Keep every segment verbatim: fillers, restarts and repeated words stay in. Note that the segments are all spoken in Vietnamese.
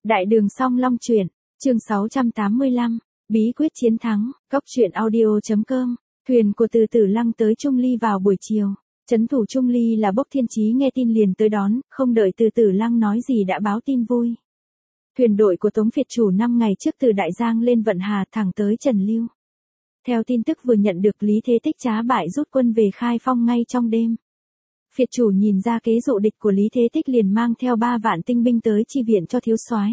Đại đường Song Long truyện, chương sáu trăm tám mươi lăm, bí quyết chiến thắng, cốc truyện audio chấm com. Thuyền của Từ Tử Lăng tới Trung Ly vào buổi chiều. Trấn thủ Trung Ly là Bốc Thiên Chí nghe tin liền tới đón, không đợi Từ Tử Lăng nói gì đã báo tin vui. Thuyền đội của Tống Việt chủ năm ngày trước từ Đại Giang lên Vận Hà thẳng tới Trần Lưu. Theo tin tức vừa nhận được, Lý Thế Tích trá bại rút quân về Khai Phong ngay trong đêm. Việt chủ nhìn ra kế dụ địch của Lý Thế Tích liền mang theo ba vạn tinh binh tới chi viện cho thiếu soái.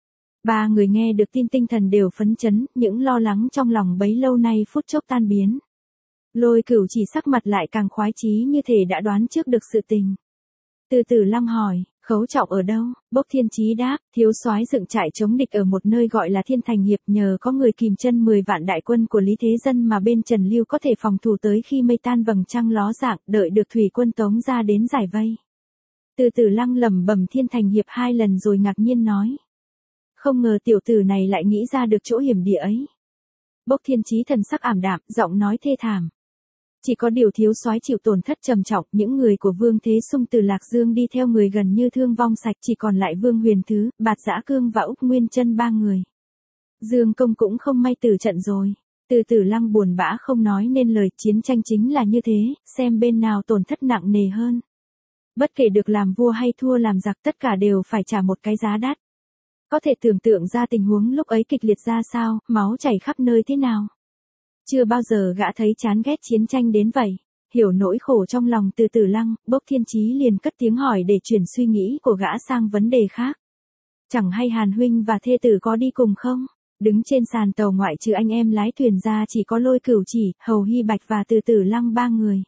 Ba người nghe được tin tinh thần đều phấn chấn, những lo lắng trong lòng bấy lâu nay phút chốc tan biến. Lôi Cửu chỉ sắc mặt lại càng khoái chí như thể đã đoán trước được sự tình. Từ Tử Lăng hỏi, Khấu Trọng ở đâu? Bốc Thiên Chí đáp, thiếu soái dựng trại chống địch ở một nơi gọi là Thiên Thành Hiệp, nhờ có người kìm chân mười vạn đại quân của Lý Thế Dân mà bên Trần Lưu có thể phòng thủ tới khi mây tan vầng trăng ló dạng, đợi được thủy quân Tống ra đến giải vây. Từ Tử Lăng lẩm bẩm Thiên Thành Hiệp hai lần rồi ngạc nhiên nói. Không ngờ tiểu tử này lại nghĩ ra được chỗ hiểm địa ấy. Bốc Thiên Chí thần sắc ảm đạm, giọng nói thê thảm. Chỉ có điều thiếu soái chịu tổn thất trầm trọng, những người của Vương Thế Sung từ Lạc Dương đi theo người gần như thương vong sạch, chỉ còn lại Vương Huyền Thứ, Bạt Dã Cương và Úc Nguyên Chân ba người. Dương Công cũng không may tử trận rồi. Từ Tử Lăng buồn bã không nói nên lời, chiến tranh chính là như thế, xem bên nào tổn thất nặng nề hơn. Bất kể được làm vua hay thua làm giặc, tất cả đều phải trả một cái giá đắt. Có thể tưởng tượng ra tình huống lúc ấy kịch liệt ra sao, máu chảy khắp nơi thế nào. Chưa bao giờ gã thấy chán ghét chiến tranh đến vậy. Hiểu nỗi khổ trong lòng Từ Tử Lăng, Bốc Thiên Chí liền cất tiếng hỏi để chuyển suy nghĩ của gã sang vấn đề khác. Chẳng hay Hàn huynh và thê tử có đi cùng không? Đứng trên sàn tàu ngoại trừ anh em lái thuyền ra chỉ có Lôi Cửu Chỉ, Hầu Hy Bạch và Từ Tử Lăng ba người.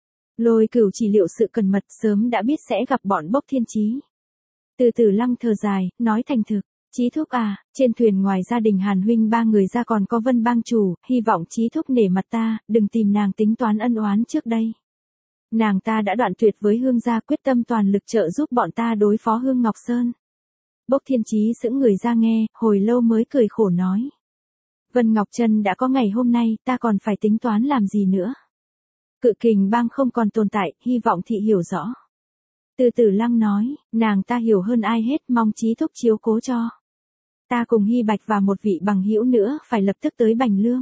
Lôi Cửu Chỉ liệu sự cẩn mật, sớm đã biết sẽ gặp bọn Bốc Thiên Chí. Từ Tử Lăng thở dài, nói thành thực. Chí Thúc à, trên thuyền ngoài gia đình Hàn huynh ba người ra còn có Vân Bang chủ, hy vọng Chí Thúc nể mặt ta, đừng tìm nàng tính toán ân oán trước đây. Nàng ta đã đoạn tuyệt với Hương gia, quyết tâm toàn lực trợ giúp bọn ta đối phó Hương Ngọc Sơn. Bốc Thiên Chí sững người ra nghe, hồi lâu mới cười khổ nói. Vân Ngọc Trân đã có ngày hôm nay, ta còn phải tính toán làm gì nữa. Cự Kình bang không còn tồn tại, hy vọng thị hiểu rõ. Từ Tử Lăng nói, nàng ta hiểu hơn ai hết, mong Chí Thúc chiếu cố cho. Ta cùng Hy Bạch và một vị bằng hữu nữa phải lập tức tới Bành Lương.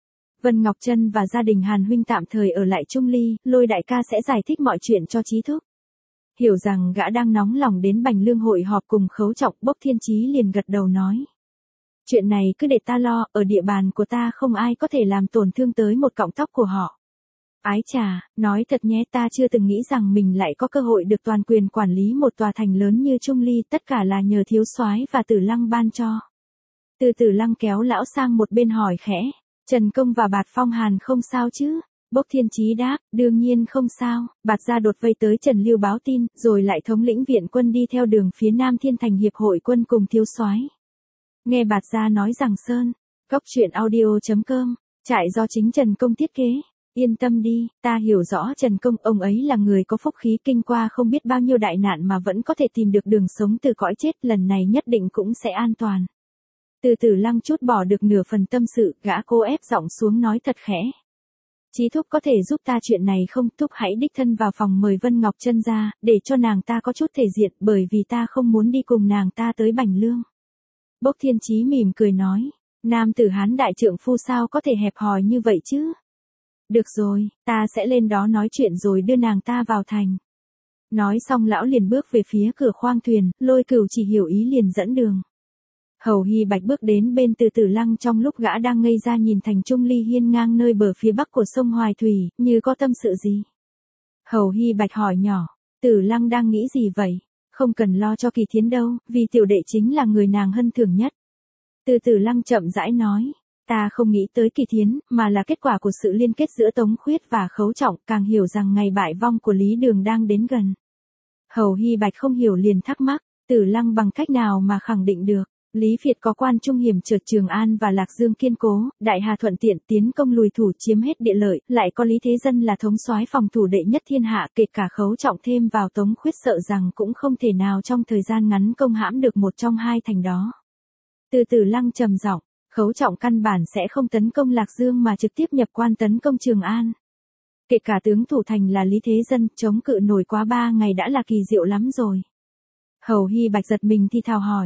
Vân Ngọc Trân và gia đình Hàn huynh tạm thời ở lại Trung Ly, Lôi đại ca sẽ giải thích mọi chuyện cho Chí Thúc. Hiểu rằng gã đang nóng lòng đến Bành Lương hội họp cùng Khấu Trọng, Bốc Thiên Chí liền gật đầu nói. Chuyện này cứ để ta lo, ở địa bàn của ta không ai có thể làm tổn thương tới một cọng tóc của họ. Ái chà, nói thật nhé, ta chưa từng nghĩ rằng mình lại có cơ hội được toàn quyền quản lý một tòa thành lớn như Trung Ly, tất cả là nhờ thiếu soái và Tử Lăng ban cho. Từ Tử Lăng kéo lão sang một bên hỏi khẽ, Trần Công và Bạt Phong Hàn không sao chứ? Bốc Thiên Chí đáp, đương nhiên không sao. Bạt gia đột vây tới Trần Lưu báo tin, rồi lại thống lĩnh viện quân đi theo đường phía Nam Thiên Thành Hiệp hội quân cùng thiếu soái. Nghe Bạt gia nói rằng Sơn, cốc truyện audio chấm com, trại do chính Trần Công thiết kế. Yên tâm đi, ta hiểu rõ Trần Công, ông ấy là người có phúc khí, kinh qua không biết bao nhiêu đại nạn mà vẫn có thể tìm được đường sống từ cõi chết, lần này nhất định cũng sẽ an toàn. Từ Tử Lăng chút bỏ được nửa phần tâm sự, gã cố ép giọng xuống nói thật khẽ. Chí Thúc có thể giúp ta chuyện này không? Thúc hãy đích thân vào phòng mời Vân Ngọc Trân ra, để cho nàng ta có chút thể diện, bởi vì ta không muốn đi cùng nàng ta tới Bành Lương. Bốc Thiên Chí mỉm cười nói, nam tử Hán đại trượng phu sao có thể hẹp hòi như vậy chứ? Được rồi, ta sẽ lên đó nói chuyện rồi đưa nàng ta vào thành. Nói xong lão liền bước về phía cửa khoang thuyền, Lôi Cửu chỉ hiểu ý liền dẫn đường. Hầu Hy Bạch bước đến bên Từ Tử Lăng trong lúc gã đang ngây ra nhìn thành Trung Ly hiên ngang nơi bờ phía bắc của sông Hoài Thủy, như có tâm sự gì. Hầu Hy Bạch hỏi nhỏ, Tử Lăng đang nghĩ gì vậy? Không cần lo cho Kỳ Thiến đâu, vì tiểu đệ chính là người nàng hân thường nhất. Từ Tử Lăng chậm rãi nói. Ta không nghĩ tới Kỳ Thiến, mà là kết quả của sự liên kết giữa Tống Khuyết và Khấu Trọng, càng hiểu rằng ngày bại vong của Lý Đường đang đến gần. Hầu Hy Bạch không hiểu liền thắc mắc, Tử Lăng bằng cách nào mà khẳng định được. Lý Việt có quan trung hiểm trở Trường An và Lạc Dương kiên cố, Đại Hà thuận tiện tiến công lùi thủ chiếm hết địa lợi, lại có Lý Thế Dân là thống soái phòng thủ đệ nhất thiên hạ, kể cả Khấu Trọng thêm vào Tống Khuyết sợ rằng cũng không thể nào trong thời gian ngắn công hãm được một trong hai thành đó. Từ Tử Lăng trầm giọng. Khấu Trọng căn bản sẽ không tấn công Lạc Dương mà trực tiếp nhập quan tấn công Trường An. Kể cả tướng thủ thành là Lý Thế Dân, chống cự nổi quá ba ngày đã là kỳ diệu lắm rồi. Hầu Hy Bạch giật mình thì thào hỏi,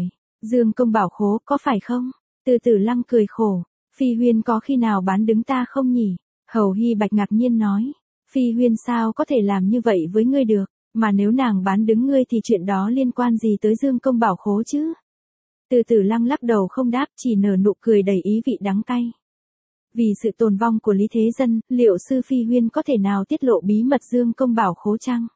Dương công bảo khố có phải không? Từ Tử Lăng cười khổ. Phi Huyên có khi nào bán đứng ta không nhỉ? Hầu Hy Bạch ngạc nhiên nói. Phi Huyên sao có thể làm như vậy với ngươi được? Mà nếu nàng bán đứng ngươi thì chuyện đó liên quan gì tới Dương công bảo khố chứ? Từ Tử Lăng lắc đầu không đáp, chỉ nở nụ cười đầy ý vị đắng cay. Vì sự tồn vong của Lý Thế Dân, liệu sư Phi Huyên có thể nào tiết lộ bí mật Dương công bảo khố chăng?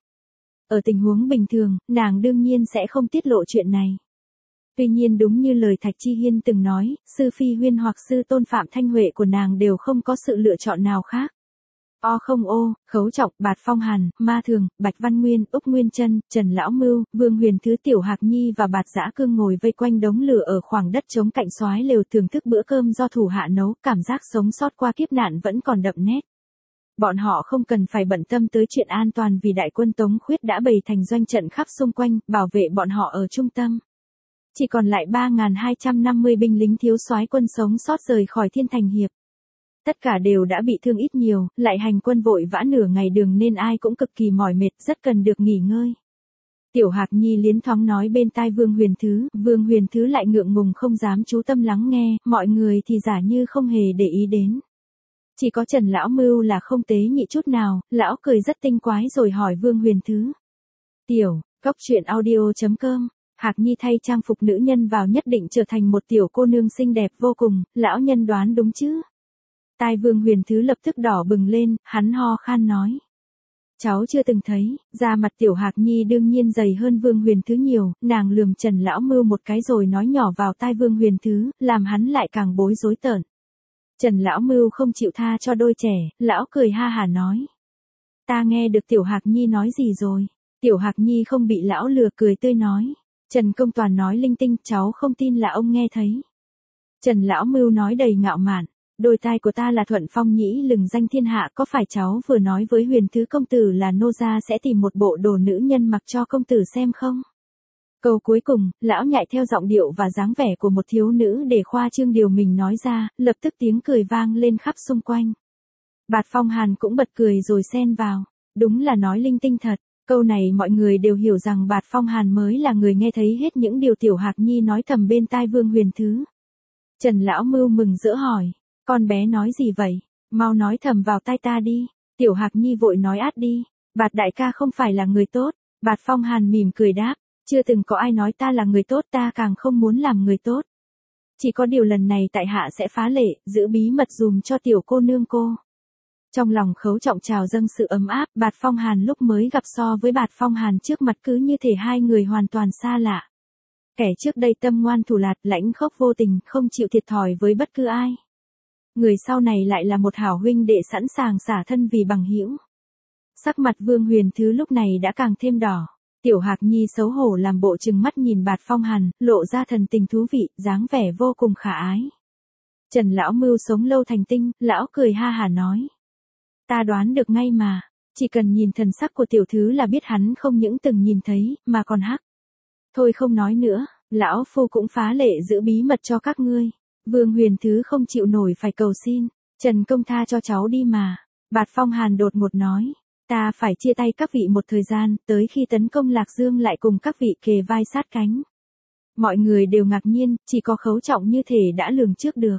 Ở tình huống bình thường, nàng đương nhiên sẽ không tiết lộ chuyện này. Tuy nhiên đúng như lời Thạch Chi Hiên từng nói, sư Phi Huyên hoặc sư Tôn Phạm Thanh Huệ của nàng đều không có sự lựa chọn nào khác. O không ô, Khấu Trọng, Bạt Phong Hàn, Ma Thường, Bạch Văn Nguyên, Úc Nguyên Trân, Trần Lão Mưu, Vương Huyền Thứ, Tiểu Hạc Nhi và Bạt Dã Cương ngồi vây quanh đống lửa ở khoảng đất trống cạnh soái lều thưởng thức bữa cơm do thủ hạ nấu, cảm giác sống sót qua kiếp nạn vẫn còn đậm nét. Bọn họ không cần phải bận tâm tới chuyện an toàn vì đại quân Tống Khuyết đã bày thành doanh trận khắp xung quanh, bảo vệ bọn họ ở trung tâm. Chỉ còn lại ba nghìn hai trăm năm mươi binh lính thiếu soái quân sống sót rời khỏi Thiên Thành Hiệp. Tất cả đều đã bị thương ít nhiều, lại hành quân vội vã nửa ngày đường nên ai cũng cực kỳ mỏi mệt, rất cần được nghỉ ngơi. Tiểu Hạc Nhi liến thoáng nói bên tai Vương Huyền Thứ, Vương Huyền Thứ lại ngượng ngùng không dám chú tâm lắng nghe, mọi người thì giả như không hề để ý đến. Chỉ có Trần Lão Mưu là không tế nhị chút nào, lão cười rất tinh quái rồi hỏi Vương Huyền Thứ. Tiểu, góc truyện audio chấm com. Hạc Nhi thay trang phục nữ nhân vào nhất định trở thành một tiểu cô nương xinh đẹp vô cùng, lão nhân đoán đúng chứ? Tai Vương Huyền Thứ lập tức đỏ bừng lên, hắn ho khan nói. Cháu chưa từng thấy, da mặt tiểu Hạc Nhi đương nhiên dày hơn Vương Huyền Thứ nhiều, nàng lườm Trần Lão Mưu một cái rồi nói nhỏ vào tai Vương Huyền Thứ, làm hắn lại càng bối rối tởn. Trần Lão Mưu không chịu tha cho đôi trẻ, lão cười ha hả nói. Ta nghe được tiểu Hạc Nhi nói gì rồi? Tiểu Hạc Nhi không bị lão lừa, cười tươi nói. Trần Công Toàn nói linh tinh, cháu không tin là ông nghe thấy. Trần Lão Mưu nói đầy ngạo mạn. Đôi tai của ta là Thuận Phong Nhĩ lừng danh thiên hạ, có phải cháu vừa nói với Huyền Thứ công tử là nô gia sẽ tìm một bộ đồ nữ nhân mặc cho công tử xem không? Câu cuối cùng, lão nhại theo giọng điệu và dáng vẻ của một thiếu nữ để khoa trương điều mình nói ra, lập tức tiếng cười vang lên khắp xung quanh. Bạt Phong Hàn cũng bật cười rồi xen vào. Đúng là nói linh tinh thật. Câu này mọi người đều hiểu rằng Bạt Phong Hàn mới là người nghe thấy hết những điều tiểu Hạc Nhi nói thầm bên tai Vương Huyền Thứ. Trần Lão Mưu mừng rỡ hỏi. Con bé nói gì vậy? Mau nói thầm vào tai ta đi. Tiểu Hạc Nhi vội nói át đi. Bạt đại ca không phải là người tốt. Bạt Phong Hàn mỉm cười đáp. Chưa từng có ai nói ta là người tốt, ta càng không muốn làm người tốt. Chỉ có điều lần này tại hạ sẽ phá lệ, giữ bí mật dùm cho tiểu cô nương cô. Trong lòng Khấu Trọng trào dâng sự ấm áp, Bạt Phong Hàn lúc mới gặp so với Bạt Phong Hàn trước mặt cứ như thể hai người hoàn toàn xa lạ. Kẻ trước đây tâm ngoan thủ lạt, lãnh khốc vô tình, không chịu thiệt thòi với bất cứ ai. Người sau này lại là một hảo huynh đệ sẵn sàng xả thân vì bằng hữu. Sắc mặt Vương Huyền Thứ lúc này đã càng thêm đỏ. Tiểu Hạc Nhi xấu hổ làm bộ trừng mắt nhìn Bạt Phong Hàn, lộ ra thần tình thú vị, dáng vẻ vô cùng khả ái. Trần Lão Mưu sống lâu thành tinh, lão cười ha hả nói. Ta đoán được ngay mà, chỉ cần nhìn thần sắc của tiểu thứ là biết hắn không những từng nhìn thấy, mà còn hắc. Thôi không nói nữa, lão phu cũng phá lệ giữ bí mật cho các ngươi. Vương Huyền Thứ không chịu nổi phải cầu xin, Trần công tha cho cháu đi mà. Bạt Phong Hàn đột ngột nói. Ta phải chia tay các vị một thời gian, tới khi tấn công Lạc Dương lại cùng các vị kề vai sát cánh. Mọi người đều ngạc nhiên, chỉ có Khấu Trọng như thể đã lường trước được.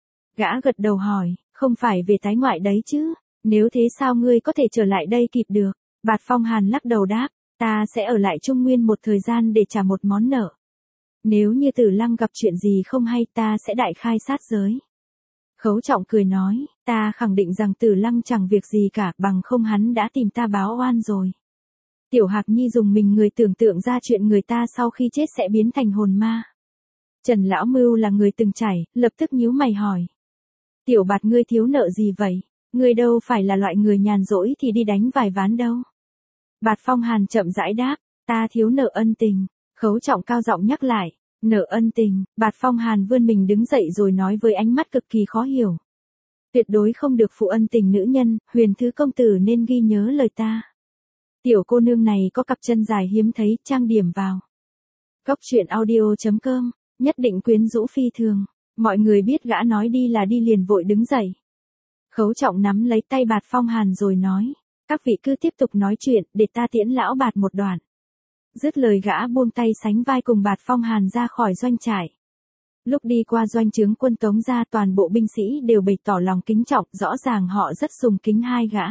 Gã gật đầu hỏi, không phải về tái ngoại đấy chứ? Nếu thế sao ngươi có thể trở lại đây kịp được? Bạt Phong Hàn lắc đầu đáp, ta sẽ ở lại Trung Nguyên một thời gian để trả một món nợ. Nếu như Tử Lăng gặp chuyện gì không hay ta sẽ đại khai sát giới. Khấu Trọng cười nói, ta khẳng định rằng Tử Lăng chẳng việc gì cả, bằng không hắn đã tìm ta báo oan rồi. Tiểu Hạc Nhi dùng mình người tưởng tượng ra chuyện người ta sau khi chết sẽ biến thành hồn ma. Trần Lão Mưu là người từng trải, lập tức nhíu mày hỏi. Tiểu Bạt ngươi thiếu nợ gì vậy? Ngươi đâu phải là loại người nhàn rỗi thì đi đánh vài ván đâu. Bạt Phong Hàn chậm rãi đáp, ta thiếu nợ ân tình. Khấu Trọng cao giọng nhắc lại. Nợ ân tình, Bạt Phong Hàn vươn mình đứng dậy rồi nói với ánh mắt cực kỳ khó hiểu. Tuyệt đối không được phụ ân tình nữ nhân, Huyền Thứ công tử nên ghi nhớ lời ta. Tiểu cô nương này có cặp chân dài hiếm thấy, trang điểm vào. Góc truyện audio chấm com, nhất định quyến rũ phi thường. Mọi người biết gã nói đi là đi liền vội đứng dậy. Khấu Trọng nắm lấy tay Bạt Phong Hàn rồi nói. Các vị cứ tiếp tục nói chuyện, để ta tiễn lão Bạt một đoạn. Dứt lời gã buông tay sánh vai cùng Bạt Phong Hàn ra khỏi doanh trại. Lúc đi qua doanh trướng quân Tống gia, toàn bộ binh sĩ đều bày tỏ lòng kính trọng, rõ ràng họ rất sùng kính hai gã.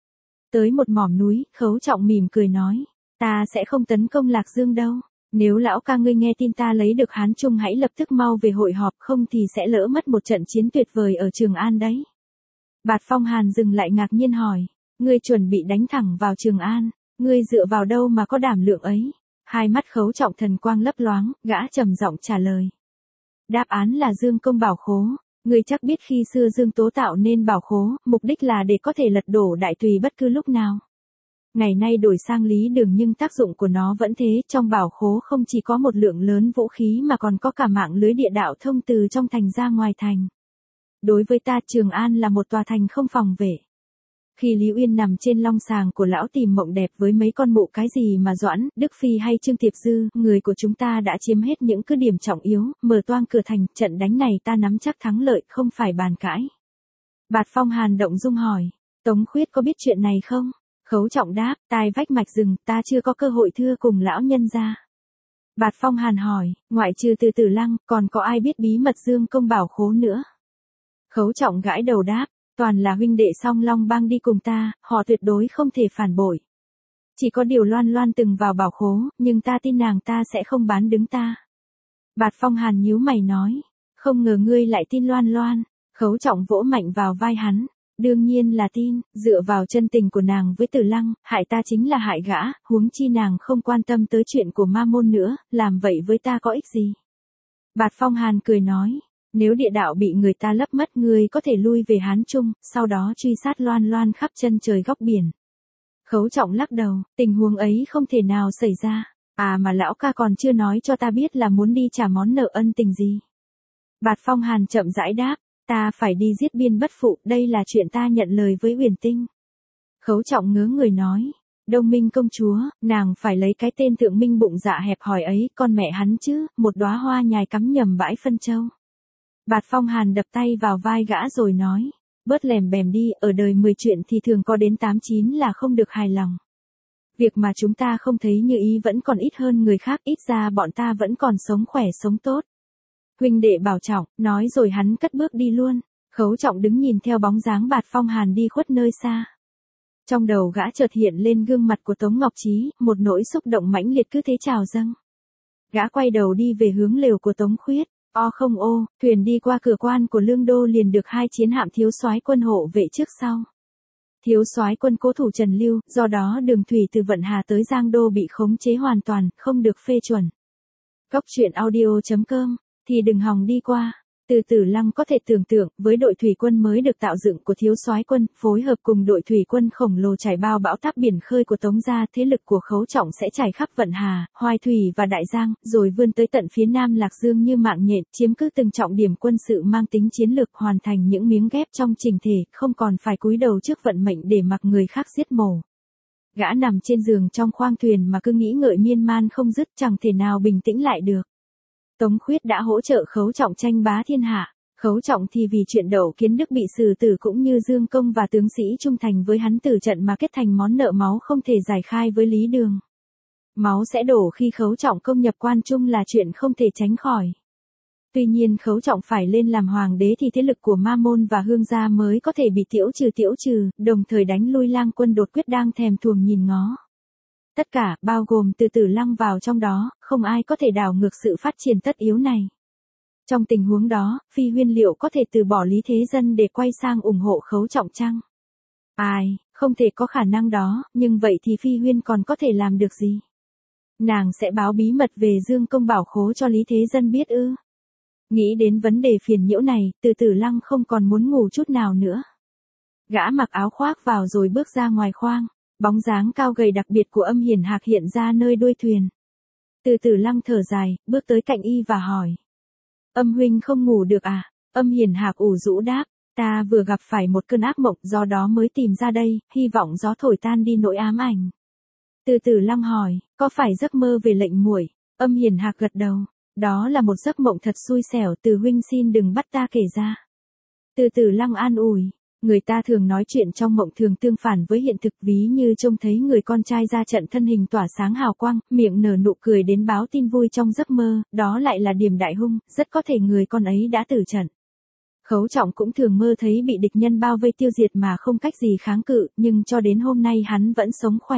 Tới một mỏm núi, Khấu Trọng mỉm cười nói, ta sẽ không tấn công Lạc Dương đâu. Nếu lão ca ngươi nghe tin ta lấy được Hán Trung, hãy lập tức mau về hội họp, không thì sẽ lỡ mất một trận chiến tuyệt vời ở Trường An đấy. Bạt Phong Hàn dừng lại ngạc nhiên hỏi, ngươi chuẩn bị đánh thẳng vào Trường An, ngươi dựa vào đâu mà có đảm lượng ấy? Hai mắt Khấu Trọng thần quang lấp loáng, gã trầm giọng trả lời. Đáp án là Dương Công bảo khố. Ngươi chắc biết khi xưa Dương Tố tạo nên bảo khố, mục đích là để có thể lật đổ Đại Tùy bất cứ lúc nào. Ngày nay đổi sang Lý Đường nhưng tác dụng của nó vẫn thế, trong bảo khố không chỉ có một lượng lớn vũ khí mà còn có cả mạng lưới địa đạo thông từ trong thành ra ngoài thành. Đối với ta, Trường An là một tòa thành không phòng vệ. Khi Lý Uyên nằm trên long sàng của lão tìm mộng đẹp với mấy con mụ cái gì mà Doãn, Đức Phi hay Trương Tiệp Dư, người của chúng ta đã chiếm hết những cứ điểm trọng yếu, mở toang cửa thành, trận đánh này ta nắm chắc thắng lợi, không phải bàn cãi. Bạt Phong Hàn động dung hỏi, Tống Khuyết có biết chuyện này không? Khấu Trọng đáp, tai vách mạch rừng, ta chưa có cơ hội thưa cùng lão nhân gia. Bạt Phong Hàn hỏi, ngoại trừ Từ Tử Lăng, còn có ai biết bí mật Dương Công bảo khố nữa? Khấu Trọng gãi đầu đáp, toàn là huynh đệ Song Long Bang đi cùng ta, họ tuyệt đối không thể phản bội. Chỉ có điều Loan Loan từng vào bảo khố, nhưng ta tin nàng ta sẽ không bán đứng ta. Bạt Phong Hàn nhíu mày nói, không ngờ ngươi lại tin Loan Loan. Khấu Trọng vỗ mạnh vào vai hắn, đương nhiên là tin, dựa vào chân tình của nàng với Tử Lăng, hại ta chính là hại gã, huống chi nàng không quan tâm tới chuyện của Ma Môn nữa, làm vậy với ta có ích gì? Bạt Phong Hàn cười nói, nếu địa đạo bị người ta lấp mất, ngươi có thể lui về Hán Trung, sau đó truy sát Loan Loan khắp chân trời góc biển. Khấu Trọng lắc đầu, tình huống ấy không thể nào xảy ra. À mà lão ca còn chưa nói cho ta biết là muốn đi trả món nợ ân tình gì. Bạt Phong Hàn chậm rãi đáp, ta phải đi giết Biên Bất Phụ, đây là chuyện ta nhận lời với Uyển Tinh. Khấu Trọng ngớ người nói, Đông Minh công chúa, nàng phải lấy cái tên Thượng Minh bụng dạ hẹp hòi ấy, con mẹ hắn chứ, một đóa hoa nhài cắm nhầm bãi phân châu. Bạt Phong Hàn đập tay vào vai gã rồi nói, bớt lèm bèm đi, ở đời mười chuyện thì thường có đến tám chín là không được hài lòng. Việc mà chúng ta không thấy như ý vẫn còn ít hơn người khác, ít ra bọn ta vẫn còn sống khỏe sống tốt. Huynh đệ bảo trọng, nói rồi hắn cất bước đi luôn. Khấu Trọng đứng nhìn theo bóng dáng Bạt Phong Hàn đi khuất nơi xa. Trong đầu gã chợt hiện lên gương mặt của Tống Ngọc Trí, một nỗi xúc động mãnh liệt cứ thế trào dâng. Gã quay đầu đi về hướng lều của Tống Khuyết. O không ô, thuyền đi qua cửa quan của Lương Đô liền được hai chiến hạm thiếu soái quân hộ vệ trước sau. Thiếu soái quân cố thủ Trần Lưu, do đó đường thủy từ Vận Hà tới Giang Đô bị khống chế hoàn toàn, không được phê chuẩn. Góc truyện audio chấm com, thì đừng hòng đi qua. Từ Tử Lăng có thể tưởng tượng, với đội thủy quân mới được tạo dựng của thiếu soái quân, phối hợp cùng đội thủy quân khổng lồ trải bao bão táp biển khơi của Tống gia, thế lực của Khấu Trọng sẽ trải khắp Vận Hà, Hoài Thủy và Đại Giang, rồi vươn tới tận phía Nam Lạc Dương như mạng nhện, chiếm cứ từng trọng điểm quân sự mang tính chiến lược, hoàn thành những miếng ghép trong chỉnh thể, không còn phải cúi đầu trước vận mệnh để mặc người khác giết mổ. Gã nằm trên giường trong khoang thuyền mà cứ nghĩ ngợi miên man không dứt, chẳng thể nào bình tĩnh lại được. Tống Khuyết đã hỗ trợ Khấu Trọng tranh bá thiên hạ. Khấu Trọng thì vì chuyện Đậu Kiến Đức bị xử tử cũng như Dương Công và tướng sĩ trung thành với hắn tử trận mà kết thành món nợ máu không thể giải khai với Lý Đường. Máu sẽ đổ khi Khấu Trọng công nhập quan trung là chuyện không thể tránh khỏi. Tuy nhiên Khấu Trọng phải lên làm hoàng đế thì thế lực của Ma Môn và Hương gia mới có thể bị tiễu trừ tiễu trừ, đồng thời đánh lui Lang quân Đột Quyết đang thèm thuồng nhìn ngó. Tất cả, bao gồm Từ Tử Lăng vào trong đó, không ai có thể đảo ngược sự phát triển tất yếu này. Trong tình huống đó, Phi Huyên liệu có thể từ bỏ Lý Thế Dân để quay sang ủng hộ Khấu Trọng chăng? Ai, không thể có khả năng đó, nhưng vậy thì Phi Huyên còn có thể làm được gì? Nàng sẽ báo bí mật về Dương Công bảo khố cho Lý Thế Dân biết ư? Nghĩ đến vấn đề phiền nhiễu này, Từ Tử Lăng không còn muốn ngủ chút nào nữa. Gã mặc áo khoác vào rồi bước ra ngoài khoang, bóng dáng cao gầy đặc biệt của Âm Hiển Hạc hiện ra nơi đuôi thuyền. Từ Tử Lăng thở dài, bước tới cạnh y và hỏi. Âm huynh không ngủ được à? Âm Hiển Hạc ủ rũ đáp, ta vừa gặp phải một cơn ác mộng, do đó mới tìm ra đây, hy vọng gió thổi tan đi nỗi ám ảnh. Từ Tử Lăng hỏi, có phải giấc mơ về lệnh muội? Âm Hiển Hạc gật đầu, đó là một giấc mộng thật xui xẻo, Từ huynh xin đừng bắt ta kể ra. Từ Tử Lăng an ủi, Người ta thường nói chuyện trong mộng thường tương phản với hiện thực, ví như trông thấy người con trai ra trận thân hình tỏa sáng hào quang, miệng nở nụ cười đến báo tin vui trong giấc mơ, đó lại là điểm đại hung, rất có thể người con ấy đã tử trận. Khấu Trọng cũng thường mơ thấy bị địch nhân bao vây tiêu diệt mà không cách gì kháng cự, nhưng cho đến hôm nay hắn vẫn sống khỏe.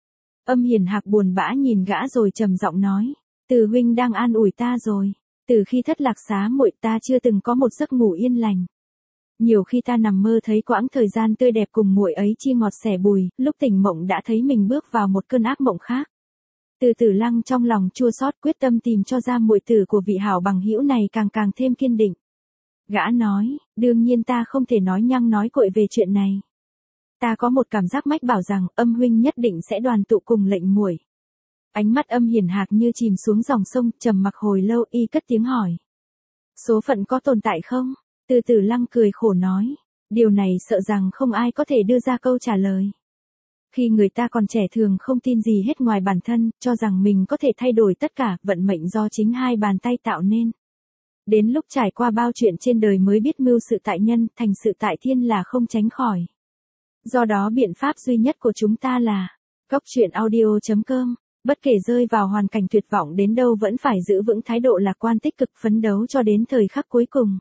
Âm Hiền Hạc buồn bã nhìn gã rồi trầm giọng nói, Từ huynh đang an ủi ta rồi, từ khi thất lạc xá muội ta chưa từng có một giấc ngủ yên lành. Nhiều khi ta nằm mơ thấy quãng thời gian tươi đẹp cùng muội ấy chia ngọt sẻ bùi, lúc tỉnh mộng đã thấy mình bước vào một cơn ác mộng khác. Từ Tử Lăng trong lòng chua xót quyết tâm tìm cho ra muội tử của vị hảo bằng hữu này càng càng thêm kiên định. Gã nói, đương nhiên ta không thể nói nhăng nói cuội về chuyện này. Ta có một cảm giác mách bảo rằng Âm huynh nhất định sẽ đoàn tụ cùng lệnh muội. Ánh mắt Âm Hiền Hạc như chìm xuống dòng sông, trầm mặc hồi lâu y cất tiếng hỏi. Số phận có tồn tại không? Từ Tử Lăng cười khổ nói, điều này sợ rằng không ai có thể đưa ra câu trả lời. Khi người ta còn trẻ thường không tin gì hết ngoài bản thân, cho rằng mình có thể thay đổi tất cả, vận mệnh do chính hai bàn tay tạo nên. Đến lúc trải qua bao chuyện trên đời mới biết mưu sự tại nhân, thành sự tại thiên là không tránh khỏi. Do đó biện pháp duy nhất của chúng ta là Cóc Truyện Audio chấm com. Bất kể rơi vào hoàn cảnh tuyệt vọng đến đâu vẫn phải giữ vững thái độ lạc quan tích cực, phấn đấu cho đến thời khắc cuối cùng.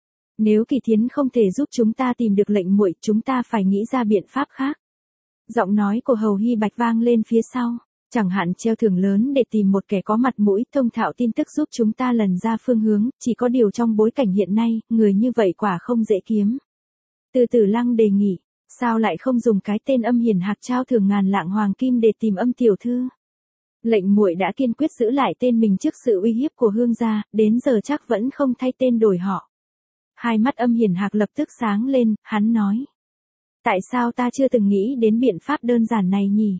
Nếu Kỳ Thiến không thể giúp chúng ta tìm được lệnh muội, chúng ta phải nghĩ ra biện pháp khác. Giọng nói của Hầu Hy Bạch vang lên phía sau, chẳng hạn treo thưởng lớn để tìm một kẻ có mặt mũi thông thạo tin tức giúp chúng ta lần ra phương hướng, chỉ có điều trong bối cảnh hiện nay, người như vậy quả không dễ kiếm. Từ Tử Lăng đề nghị, sao lại không dùng cái tên Âm Hiền Hạc trao thưởng ngàn lạng hoàng kim để tìm Âm tiểu thư? Lệnh muội đã kiên quyết giữ lại tên mình trước sự uy hiếp của Hương gia, đến giờ chắc vẫn không thay tên đổi họ. Hai mắt Âm Hiền Hạc lập tức sáng lên, hắn nói. Tại sao ta chưa từng nghĩ đến biện pháp đơn giản này nhỉ?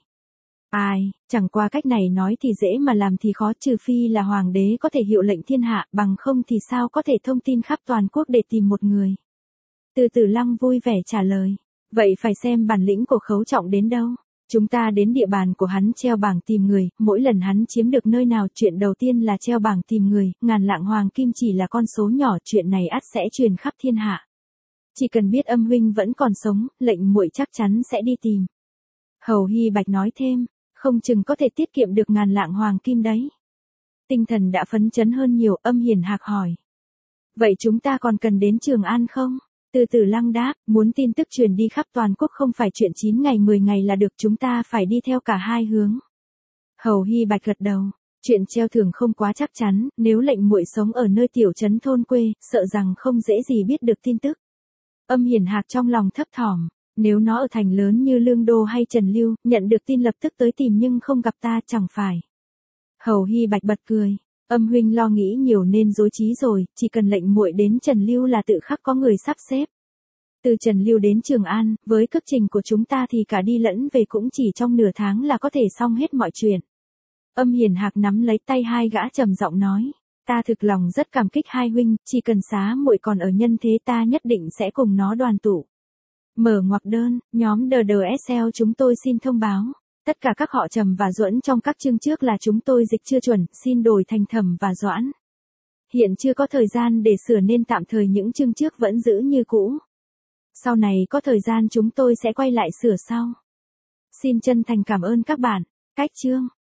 Ai, chẳng qua cách này nói thì dễ mà làm thì khó, trừ phi là hoàng đế có thể hiệu lệnh thiên hạ, bằng không thì sao có thể thông tin khắp toàn quốc để tìm một người. Từ Tử Lăng vui vẻ trả lời. Vậy phải xem bản lĩnh của Khấu Trọng đến đâu. Chúng ta đến địa bàn của hắn treo bảng tìm người, mỗi lần hắn chiếm được nơi nào chuyện đầu tiên là treo bảng tìm người, ngàn lạng hoàng kim chỉ là con số nhỏ, chuyện này ắt sẽ truyền khắp thiên hạ. Chỉ cần biết Âm huynh vẫn còn sống, lệnh muội chắc chắn sẽ đi tìm. Hầu Hy Bạch nói thêm, không chừng có thể tiết kiệm được ngàn lạng hoàng kim đấy. Tinh thần đã phấn chấn hơn nhiều, Âm Hiền Hạc hỏi. Vậy chúng ta còn cần đến Trường An không? Từ Tử Lăng đáp, muốn tin tức truyền đi khắp toàn quốc không phải chuyện chín ngày mười ngày là được, chúng ta phải đi theo cả hai hướng. Hầu Hy Bạch gật đầu, chuyện treo thưởng không quá chắc chắn, nếu lệnh muội sống ở nơi tiểu trấn thôn quê, sợ rằng không dễ gì biết được tin tức. Âm Hiền Hạc trong lòng thấp thỏm, nếu nó ở thành lớn như Lương Đô hay Trần Lưu, nhận được tin lập tức tới tìm nhưng không gặp ta chẳng phải. Hầu Hy Bạch bật cười. Âm huynh lo nghĩ nhiều nên rối trí rồi, chỉ cần lệnh muội đến Trần Lưu là tự khắc có người sắp xếp. Từ Trần Lưu đến Trường An, với cước trình của chúng ta thì cả đi lẫn về cũng chỉ trong nửa tháng là có thể xong hết mọi chuyện. Âm Hiền Hạc nắm lấy tay hai gã trầm giọng nói, ta thực lòng rất cảm kích hai huynh, chỉ cần xá muội còn ở nhân thế ta nhất định sẽ cùng nó đoàn tụ. Mở ngoặc đơn, nhóm đê đê ét lờ chúng tôi xin thông báo. Tất cả các họ Trầm và Duẫn trong các chương trước là chúng tôi dịch chưa chuẩn, xin đổi thành Thẩm và Doãn. Hiện chưa có thời gian để sửa nên tạm thời những chương trước vẫn giữ như cũ. Sau này có thời gian chúng tôi sẽ quay lại sửa sau. Xin chân thành cảm ơn các bạn. Cách chương